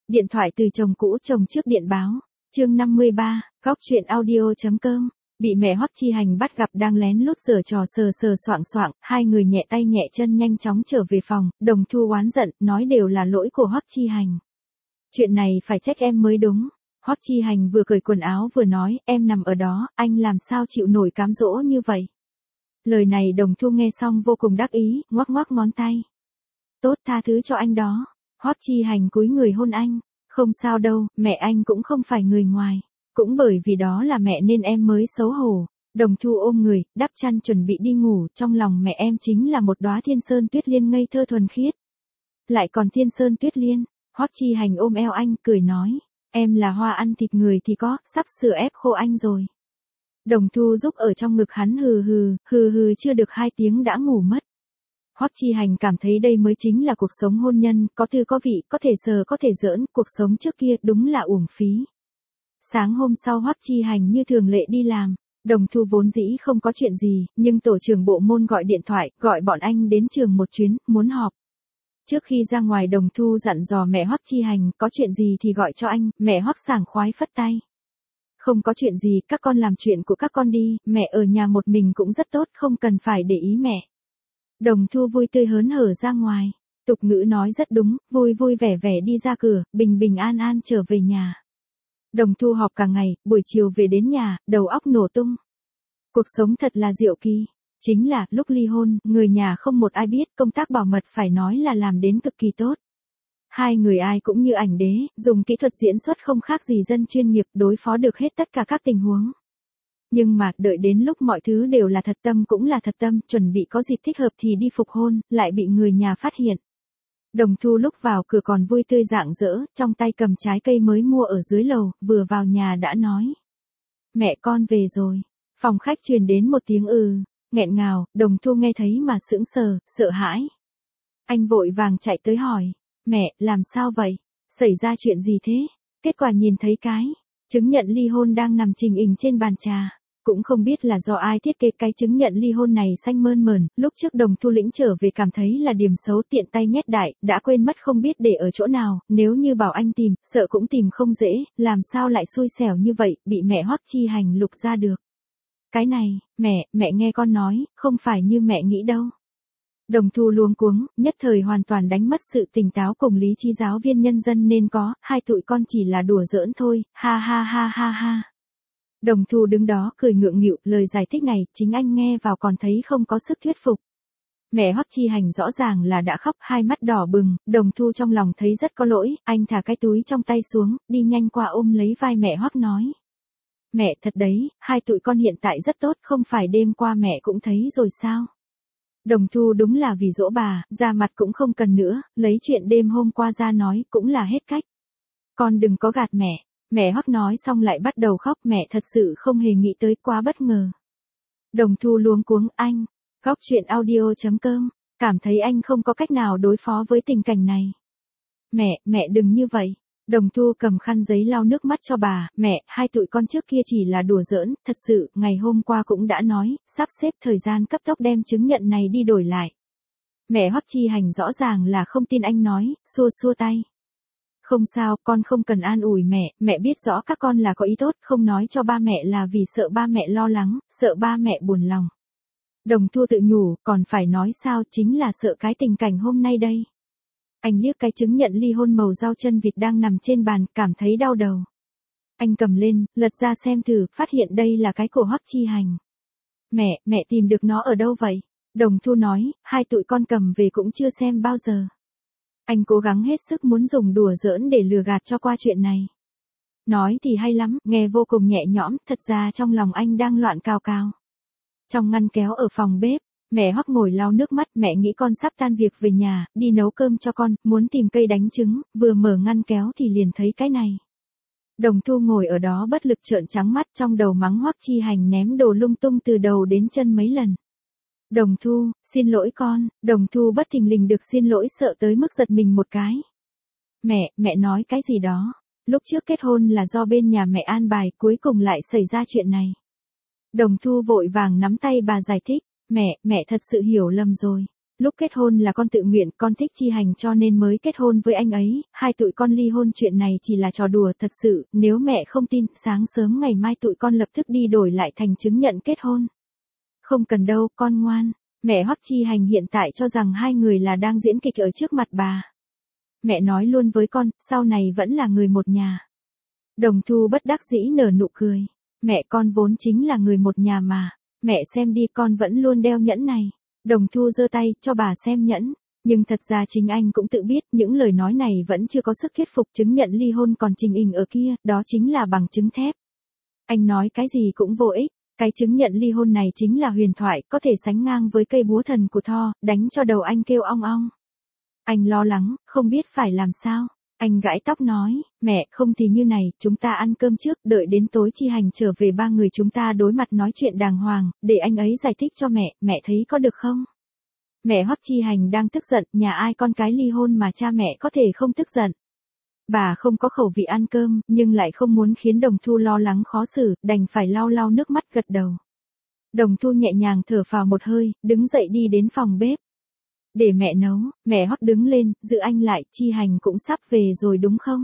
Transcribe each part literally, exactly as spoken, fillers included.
Điện thoại từ chồng cũ chồng trước điện báo. Chương năm mươi ba, góc truyện audio.com. Bị mẹ Hoắc Chi Hành bắt gặp đang lén lút giở trò sờ sờ soạng soạng, hai người nhẹ tay nhẹ chân nhanh chóng trở về phòng, Đồng Thu oán giận, nói đều là lỗi của Hoắc Chi Hành. Chuyện này phải trách em mới đúng. Hoắc Chi Hành vừa cởi quần áo vừa nói, em nằm ở đó, anh làm sao chịu nổi cám dỗ như vậy. Lời này Đồng Thu nghe xong vô cùng đắc ý, ngoắc ngoắc ngón tay. Tốt, tha thứ cho anh đó. Hoắc Chi Hành cúi người hôn anh. Không sao đâu, mẹ anh cũng không phải người ngoài. Cũng bởi vì đó là mẹ nên em mới xấu hổ. Đồng Thu ôm người, đắp chăn chuẩn bị đi ngủ, trong lòng mẹ em chính là một đóa thiên sơn tuyết liên ngây thơ thuần khiết. Lại còn thiên sơn tuyết liên. Hoắc Chi Hành ôm eo anh, cười nói, em là hoa ăn thịt người thì có, sắp sửa ép khô anh rồi. Đồng Thu giúp ở trong ngực hắn hừ hừ, hừ hừ chưa được hai tiếng đã ngủ mất. Hoắc Chi Hành cảm thấy đây mới chính là cuộc sống hôn nhân, có thư có vị, có thể sờ có thể giỡn, cuộc sống trước kia đúng là uổng phí. Sáng hôm sau Hoắc Chi Hành như thường lệ đi làm, Đồng Thu vốn dĩ không có chuyện gì, nhưng tổ trưởng bộ môn gọi điện thoại, gọi bọn anh đến trường một chuyến, muốn họp. Trước khi ra ngoài Đồng Thu dặn dò mẹ Hoắc Chi Hành, có chuyện gì thì gọi cho anh, mẹ Hoắc sảng khoái phất tay. Không có chuyện gì, các con làm chuyện của các con đi, mẹ ở nhà một mình cũng rất tốt, không cần phải để ý mẹ. Đồng Thu vui tươi hớn hở ra ngoài, tục ngữ nói rất đúng, vui vui vẻ vẻ đi ra cửa, bình bình an an trở về nhà. Đồng Thu họp cả ngày, buổi chiều về đến nhà, đầu óc nổ tung. Cuộc sống thật là diệu kỳ. Chính là, lúc ly hôn, người nhà không một ai biết, công tác bảo mật phải nói là làm đến cực kỳ tốt. Hai người ai cũng như ảnh đế, dùng kỹ thuật diễn xuất không khác gì dân chuyên nghiệp, đối phó được hết tất cả các tình huống. Nhưng mà, đợi đến lúc mọi thứ đều là thật tâm cũng là thật tâm, chuẩn bị có dịp thích hợp thì đi phục hôn, lại bị người nhà phát hiện. Đồng Thu lúc vào cửa còn vui tươi rạng rỡ, trong tay cầm trái cây mới mua ở dưới lầu, vừa vào nhà đã nói. Mẹ con về rồi. Phòng khách truyền đến một tiếng ừ, nghẹn ngào, Đồng Thu nghe thấy mà sững sờ, sợ hãi. Anh vội vàng chạy tới hỏi, mẹ, làm sao vậy? Xảy ra chuyện gì thế? Kết quả nhìn thấy cái chứng nhận ly hôn đang nằm trình hình trên bàn trà. Cũng không biết là do ai thiết kế cái chứng nhận ly hôn này xanh mơn mởn, lúc trước Đồng Thu lĩnh trở về cảm thấy là điểm xấu tiện tay nhét đại, đã quên mất không biết để ở chỗ nào, nếu như bảo anh tìm, sợ cũng tìm không dễ, làm sao lại xui xẻo như vậy, bị mẹ Hoắc Chi Hành lục ra được. Cái này, mẹ, mẹ nghe con nói, không phải như mẹ nghĩ đâu. Đồng Thu luống cuống, nhất thời hoàn toàn đánh mất sự tỉnh táo cùng lý trí giáo viên nhân dân nên có, hai tụi con chỉ là đùa giỡn thôi, ha ha ha ha ha. Đồng Thu đứng đó cười ngượng nghịu, lời giải thích này, chính anh nghe vào còn thấy không có sức thuyết phục. Mẹ Hoắc Chi Hành rõ ràng là đã khóc, hai mắt đỏ bừng, Đồng Thu trong lòng thấy rất có lỗi, anh thả cái túi trong tay xuống, đi nhanh qua ôm lấy vai mẹ Hoắc nói. Mẹ thật đấy, hai tụi con hiện tại rất tốt, không phải đêm qua mẹ cũng thấy rồi sao? Đồng Thu đúng là vì dỗ bà, ra mặt cũng không cần nữa, lấy chuyện đêm hôm qua ra nói, cũng là hết cách. Con đừng có gạt mẹ. Mẹ Hoắc nói xong lại bắt đầu khóc, mẹ thật sự không hề nghĩ tới, quá bất ngờ. Đồng Thu luống cuống, anh, góc truyện audio.com, cảm thấy anh không có cách nào đối phó với tình cảnh này. Mẹ, mẹ đừng như vậy. Đồng Thu cầm khăn giấy lau nước mắt cho bà, mẹ, hai tụi con trước kia chỉ là đùa giỡn, thật sự, ngày hôm qua cũng đã nói, sắp xếp thời gian cấp tốc đem chứng nhận này đi đổi lại. Mẹ Hoắc Chi Hành rõ ràng là không tin anh nói, xua xua tay. Không sao, con không cần an ủi mẹ, mẹ biết rõ các con là có ý tốt, không nói cho ba mẹ là vì sợ ba mẹ lo lắng, sợ ba mẹ buồn lòng. Đồng Thu tự nhủ, còn phải nói sao, chính là sợ cái tình cảnh hôm nay đây. Anh liếc cái chứng nhận ly hôn màu rau chân vịt đang nằm trên bàn, cảm thấy đau đầu. Anh cầm lên, lật ra xem thử, phát hiện đây là cái của Hoắc Chi Hành. Mẹ, mẹ tìm được nó ở đâu vậy? Đồng Thu nói, hai tụi con cầm về cũng chưa xem bao giờ. Anh cố gắng hết sức muốn dùng đùa giỡn để lừa gạt cho qua chuyện này. Nói thì hay lắm, nghe vô cùng nhẹ nhõm, thật ra trong lòng anh đang loạn cào cào. Trong ngăn kéo ở phòng bếp, mẹ Hoắc ngồi lau nước mắt, mẹ nghĩ con sắp tan việc về nhà, đi nấu cơm cho con, muốn tìm cây đánh trứng, vừa mở ngăn kéo thì liền thấy cái này. Đồng Thu ngồi ở đó bất lực trợn trắng mắt, trong đầu mắng Hoắc Chi Hành ném đồ lung tung từ đầu đến chân mấy lần. Đồng Thu, xin lỗi con. Đồng Thu bất thình lình được xin lỗi sợ tới mức giật mình một cái. Mẹ, mẹ nói cái gì đó. Lúc trước kết hôn là do bên nhà mẹ an bài, cuối cùng lại xảy ra chuyện này. Đồng Thu vội vàng nắm tay bà giải thích. Mẹ, mẹ thật sự hiểu lầm rồi. Lúc kết hôn là con tự nguyện, con thích Chi Hành cho nên mới kết hôn với anh ấy, hai tụi con ly hôn chuyện này chỉ là trò đùa thật sự, nếu mẹ không tin, sáng sớm ngày mai tụi con lập tức đi đổi lại thành chứng nhận kết hôn. Không cần đâu, con ngoan. Mẹ Hoắc Chi Hành hiện tại cho rằng hai người là đang diễn kịch ở trước mặt bà. Mẹ nói luôn với con, sau này vẫn là người một nhà. Đồng Thu bất đắc dĩ nở nụ cười. Mẹ con vốn chính là người một nhà mà. Mẹ xem đi, con vẫn luôn đeo nhẫn này. Đồng Thu giơ tay cho bà xem nhẫn. Nhưng thật ra chính anh cũng tự biết những lời nói này vẫn chưa có sức thuyết phục, chứng nhận ly hôn còn trình hình ở kia, đó chính là bằng chứng thép. Anh nói cái gì cũng vô ích. Cái chứng nhận ly hôn này chính là huyền thoại, có thể sánh ngang với cây búa thần của Thor, đánh cho đầu anh kêu ong ong. Anh lo lắng, không biết phải làm sao. Anh gãi tóc nói, mẹ, không thì như này, chúng ta ăn cơm trước, đợi đến tối Chi Hành trở về ba người chúng ta đối mặt nói chuyện đàng hoàng, để anh ấy giải thích cho mẹ, mẹ thấy có được không? Mẹ Hoắc Chi Hành đang tức giận, nhà ai con cái ly hôn mà cha mẹ có thể không tức giận. Bà không có khẩu vị ăn cơm, nhưng lại không muốn khiến Đồng Thu lo lắng khó xử, đành phải lau lau nước mắt gật đầu. Đồng Thu nhẹ nhàng thở phào một hơi, đứng dậy đi đến phòng bếp. Để mẹ nấu, mẹ Hoắc đứng lên, giữ anh lại, Chi Hành cũng sắp về rồi đúng không?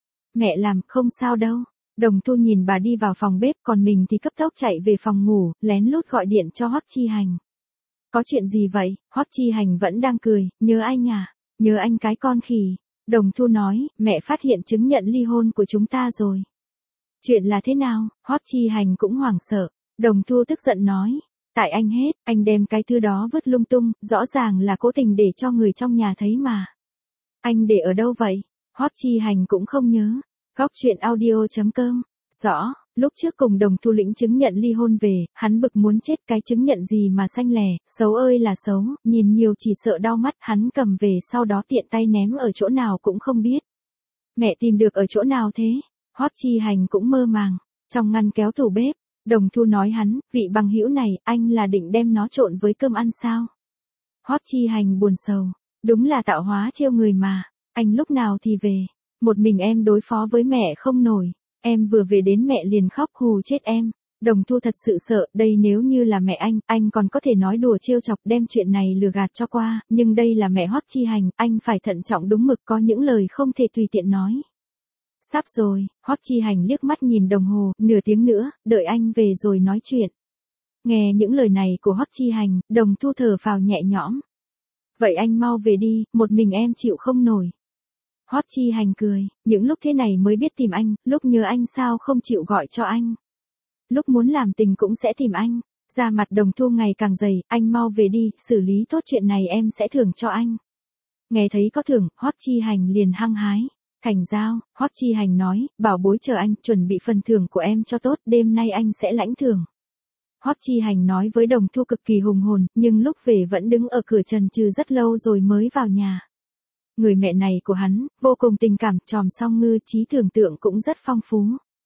Mẹ làm, không sao đâu. Đồng Thu nhìn bà đi vào phòng bếp, còn mình thì cấp tốc chạy về phòng ngủ, lén lút gọi điện cho Hoắc Chi Hành. Có chuyện gì vậy? Hoắc Chi Hành vẫn đang cười, nhớ anh à? Nhớ anh cái con khỉ. Đồng Thu nói, mẹ phát hiện chứng nhận ly hôn của chúng ta rồi. Chuyện là thế nào? Hoắc Chi Hành cũng hoảng sợ. Đồng Thu tức giận nói, tại anh hết, anh đem cái thư đó vứt lung tung, rõ ràng là cố tình để cho người trong nhà thấy mà. Anh để ở đâu vậy? Hoắc Chi Hành cũng không nhớ. Góc truyện audio chấm com. Rõ, lúc trước cùng Đồng Thu lĩnh chứng nhận ly hôn về, hắn bực muốn chết, cái chứng nhận gì mà xanh lẻ, xấu ơi là xấu, nhìn nhiều chỉ sợ đau mắt, hắn cầm về sau đó tiện tay ném ở chỗ nào cũng không biết. Mẹ tìm được ở chỗ nào thế? Hoắc Chi Hành cũng mơ màng, trong ngăn kéo tủ bếp. Đồng Thu nói hắn, vị bằng hữu này, anh là định đem nó trộn với cơm ăn sao? Hoắc Chi Hành buồn sầu, đúng là tạo hóa trêu người mà, anh lúc nào thì về, một mình em đối phó với mẹ không nổi. Em vừa về đến mẹ liền khóc hù chết em. Đồng Thu thật sự sợ, đây nếu như là mẹ anh, anh còn có thể nói đùa trêu chọc đem chuyện này lừa gạt cho qua, nhưng đây là mẹ Hoắc Chi Hành, anh phải thận trọng đúng mực, có những lời không thể tùy tiện nói. Sắp rồi, Hoắc Chi Hành liếc mắt nhìn đồng hồ, nửa tiếng nữa, đợi anh về rồi nói chuyện. Nghe những lời này của Hoắc Chi Hành, Đồng Thu thở phào nhẹ nhõm. Vậy anh mau về đi, một mình em chịu không nổi. Hoắc Chi Hành cười, những lúc thế này mới biết tìm anh, lúc nhớ anh sao không chịu gọi cho anh. Lúc muốn làm tình cũng sẽ tìm anh. Da mặt Đồng Thu ngày càng dày, anh mau về đi, xử lý tốt chuyện này em sẽ thưởng cho anh. Nghe thấy có thưởng, Hoắc Chi Hành liền hăng hái. Thành giao, Hoắc Chi Hành nói, bảo bối chờ anh, chuẩn bị phần thưởng của em cho tốt, đêm nay anh sẽ lãnh thưởng. Hoắc Chi Hành nói với Đồng Thu cực kỳ hùng hồn, nhưng lúc về vẫn đứng ở cửa chần chừ rất lâu rồi mới vào nhà. Người mẹ này của hắn, vô cùng tình cảm, tròm song ngư, trí tưởng tượng cũng rất phong phú.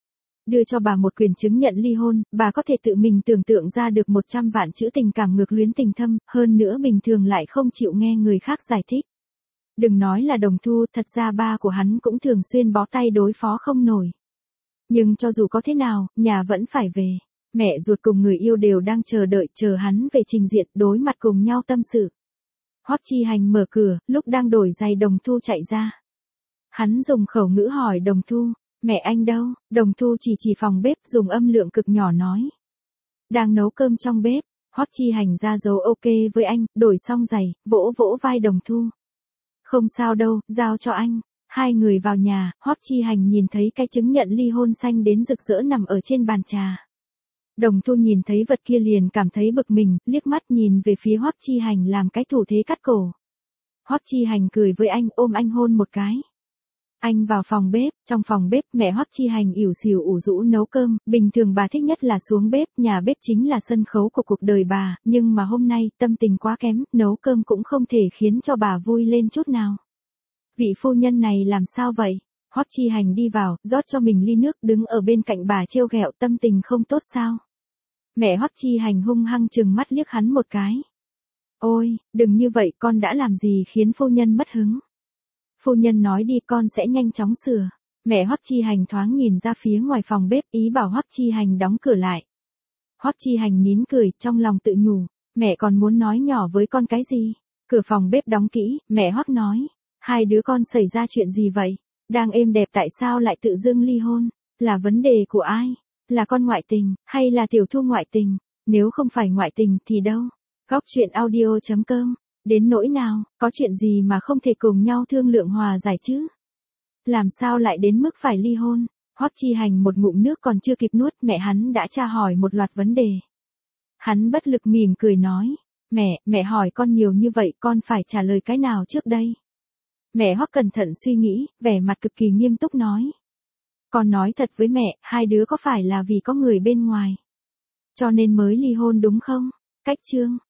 Đưa cho bà một quyền chứng nhận ly hôn, bà có thể tự mình tưởng tượng ra được một trăm vạn chữ tình cảm ngược luyến tình thâm, hơn nữa bình thường lại không chịu nghe người khác giải thích. Đừng nói là Đồng Thu, thật ra ba của hắn cũng thường xuyên bó tay đối phó không nổi. Nhưng cho dù có thế nào, nhà vẫn phải về. Mẹ ruột cùng người yêu đều đang chờ đợi, chờ hắn về trình diện, đối mặt cùng nhau tâm sự. Hoắc Chi Hành mở cửa, lúc đang đổi giày Đồng Thu chạy ra. Hắn dùng khẩu ngữ hỏi Đồng Thu, mẹ anh đâu? Đồng Thu chỉ chỉ phòng bếp, dùng âm lượng cực nhỏ nói. Đang nấu cơm trong bếp. Hoắc Chi Hành ra dấu ok với anh, đổi xong giày, vỗ vỗ vai Đồng Thu. Không sao đâu, giao cho anh. Hai người vào nhà, Hoắc Chi Hành nhìn thấy cái chứng nhận ly hôn xanh đến rực rỡ nằm ở trên bàn trà. Đồng Thu nhìn thấy vật kia liền cảm thấy bực mình, liếc mắt nhìn về phía Hoắc Chi Hành làm cái thủ thế cắt cổ. Hoắc Chi Hành cười với anh, ôm anh hôn một cái. Anh vào phòng bếp, trong phòng bếp mẹ Hoắc Chi Hành ỉu xìu ủ rũ nấu cơm, bình thường bà thích nhất là xuống bếp, nhà bếp chính là sân khấu của cuộc đời bà, nhưng mà hôm nay tâm tình quá kém, nấu cơm cũng không thể khiến cho bà vui lên chút nào. Vị phu nhân này làm sao vậy? Hoắc Chi Hành đi vào, rót cho mình ly nước, đứng ở bên cạnh bà trêu ghẹo, tâm tình không tốt sao? Mẹ Hoắc Chi Hành hung hăng trừng mắt liếc hắn một cái. Ôi, đừng như vậy, con đã làm gì khiến phu nhân mất hứng? Phu nhân nói đi, con sẽ nhanh chóng sửa. Mẹ Hoắc Chi Hành thoáng nhìn ra phía ngoài phòng bếp, ý bảo Hoắc Chi Hành đóng cửa lại. Hoắc Chi Hành nín cười, trong lòng tự nhủ, mẹ còn muốn nói nhỏ với con cái gì? Cửa phòng bếp đóng kỹ, mẹ Hoắc nói. Hai đứa con xảy ra chuyện gì vậy? Đang êm đẹp tại sao lại tự dưng ly hôn? Là vấn đề của ai? Là con ngoại tình, hay là Tiểu Thu ngoại tình? Nếu không phải ngoại tình thì đâu? Góc truyện audio chấm com. Đến nỗi nào, có chuyện gì mà không thể cùng nhau thương lượng hòa giải chứ? Làm sao lại đến mức phải ly hôn? Hoắc Chi Hành một ngụm nước còn chưa kịp nuốt, mẹ hắn đã tra hỏi một loạt vấn đề. Hắn bất lực mỉm cười nói, mẹ, mẹ hỏi con nhiều như vậy con phải trả lời cái nào trước đây? Mẹ Hoắc cẩn thận suy nghĩ, vẻ mặt cực kỳ nghiêm túc nói. Con nói thật với mẹ, hai đứa có phải là vì có người bên ngoài, cho nên mới ly hôn đúng không? Cách chương,